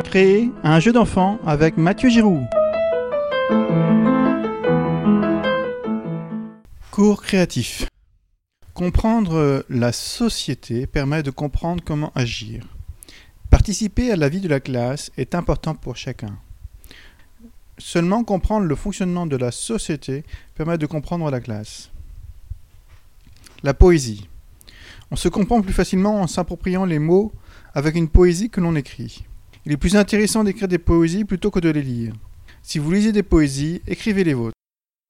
Créer un jeu d'enfant avec Mathieu Giroux. Cours créatif. Comprendre la société permet de comprendre comment agir. Participer à la vie de la classe est important pour chacun. Seulement comprendre le fonctionnement de la société permet de comprendre la classe. La poésie. On se comprend plus facilement en s'appropriant les mots avec une poésie que l'on écrit. Il est plus intéressant d'écrire des poésies plutôt que de les lire. Si vous lisez des poésies, écrivez les vôtres.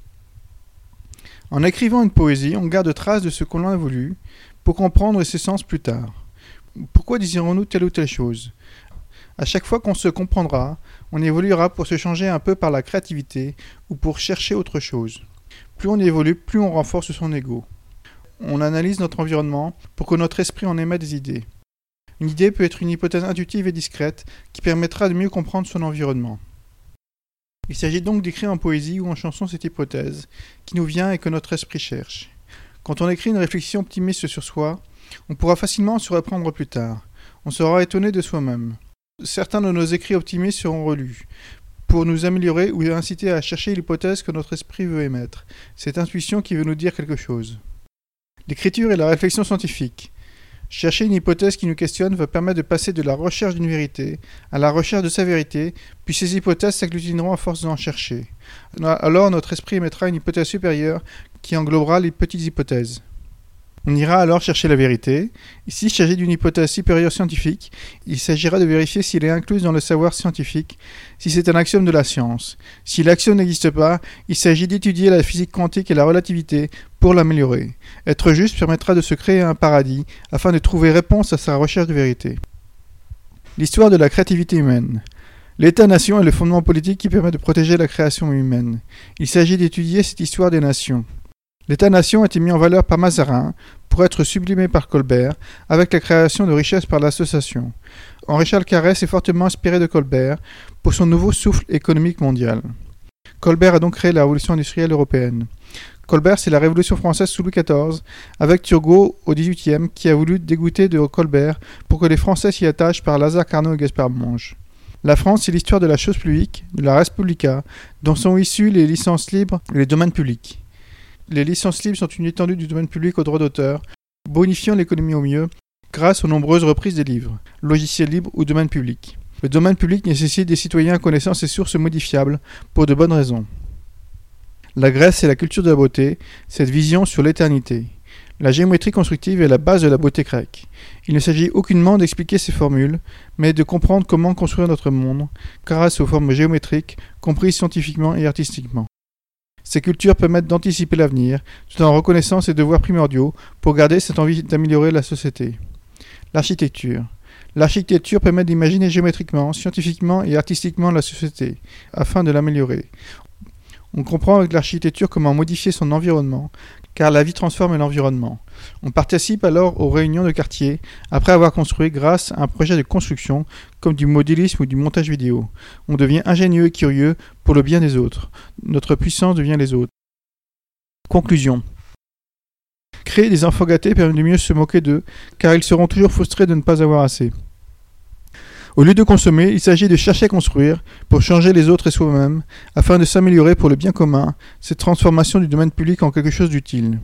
En écrivant une poésie, on garde trace de ce qu'on a voulu pour comprendre ses sens plus tard. Pourquoi désirons-nous telle ou telle chose ? À chaque fois qu'on se comprendra, on évoluera pour se changer un peu par la créativité ou pour chercher autre chose. Plus on évolue, plus on renforce son ego. On analyse notre environnement pour que notre esprit en émette des idées. Une idée peut être une hypothèse intuitive et discrète qui permettra de mieux comprendre son environnement. Il s'agit donc d'écrire en poésie ou en chanson cette hypothèse qui nous vient et que notre esprit cherche. Quand on écrit une réflexion optimiste sur soi, on pourra facilement se reprendre plus tard. On sera étonné de soi-même. Certains de nos écrits optimistes seront relus pour nous améliorer ou inciter à chercher l'hypothèse que notre esprit veut émettre, cette intuition qui veut nous dire quelque chose. L'écriture et la réflexion scientifique. Chercher une hypothèse qui nous questionne va permettre de passer de la recherche d'une vérité à la recherche de sa vérité, puis ces hypothèses s'agglutineront à force d'en chercher. Alors notre esprit émettra une hypothèse supérieure qui englobera les petites hypothèses. On ira alors chercher la vérité. Ici, il s'agit d'une hypothèse supérieure scientifique. Il s'agira de vérifier si elle est incluse dans le savoir scientifique, si c'est un axiome de la science. Si l'axiome n'existe pas, il s'agit d'étudier la physique quantique et la relativité pour l'améliorer. Être juste permettra de se créer un paradis afin de trouver réponse à sa recherche de vérité. L'histoire de la créativité humaine. L'État-nation est le fondement politique qui permet de protéger la création humaine. Il s'agit d'étudier cette histoire des nations. L'État-nation a été mis en valeur par Mazarin pour être sublimé par Colbert avec la création de richesses par l'association. Henri Charles Carré s'est fortement inspiré de Colbert pour son nouveau souffle économique mondial. Colbert a donc créé la révolution industrielle européenne. Colbert, c'est la révolution française sous Louis XIV, avec Turgot au XVIIIe qui a voulu dégoûter de Colbert pour que les Français s'y attachent par Lazare Carnot et Gaspard Monge. La France, c'est l'histoire de la chose publique, de la res publica, dont sont issues les licences libres et les domaines publics. Les licences libres sont une étendue du domaine public au droit d'auteur, bonifiant l'économie au mieux grâce aux nombreuses reprises des livres, logiciels libres ou domaine public. Le domaine public nécessite des citoyens connaissant ces sources modifiables pour de bonnes raisons. La Grèce, c'est la culture de la beauté, cette vision sur l'éternité. La géométrie constructive est la base de la beauté grecque. Il ne s'agit aucunement d'expliquer ces formules, mais de comprendre comment construire notre monde grâce aux formes géométriques, comprises scientifiquement et artistiquement. Ces cultures permettent d'anticiper l'avenir, tout en reconnaissant ses devoirs primordiaux pour garder cette envie d'améliorer la société. L'architecture. L'architecture permet d'imaginer géométriquement, scientifiquement et artistiquement la société, afin de l'améliorer. On comprend avec l'architecture comment modifier son environnement, car la vie transforme l'environnement. On participe alors aux réunions de quartier, après avoir construit grâce à un projet de construction, comme du modélisme ou du montage vidéo. On devient ingénieux et curieux pour le bien des autres. Notre puissance devient les autres. Conclusion. Créer des enfants gâtés permet de mieux se moquer d'eux, car ils seront toujours frustrés de ne pas avoir assez. Au lieu de consommer, il s'agit de chercher à construire pour changer les autres et soi-même, afin de s'améliorer pour le bien commun, cette transformation du domaine public en quelque chose d'utile.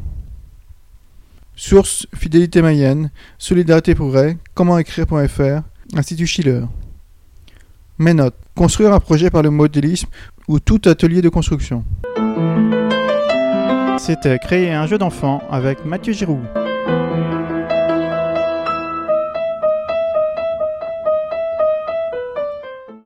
Source, Fidélité Mayenne, Solidarité Progrès, CommentÉcrire.fr, Institut Schiller. Mes notes. Construire un projet par le modélisme ou tout atelier de construction. C'était Créer un jeu d'enfant avec Mathieu Giroux.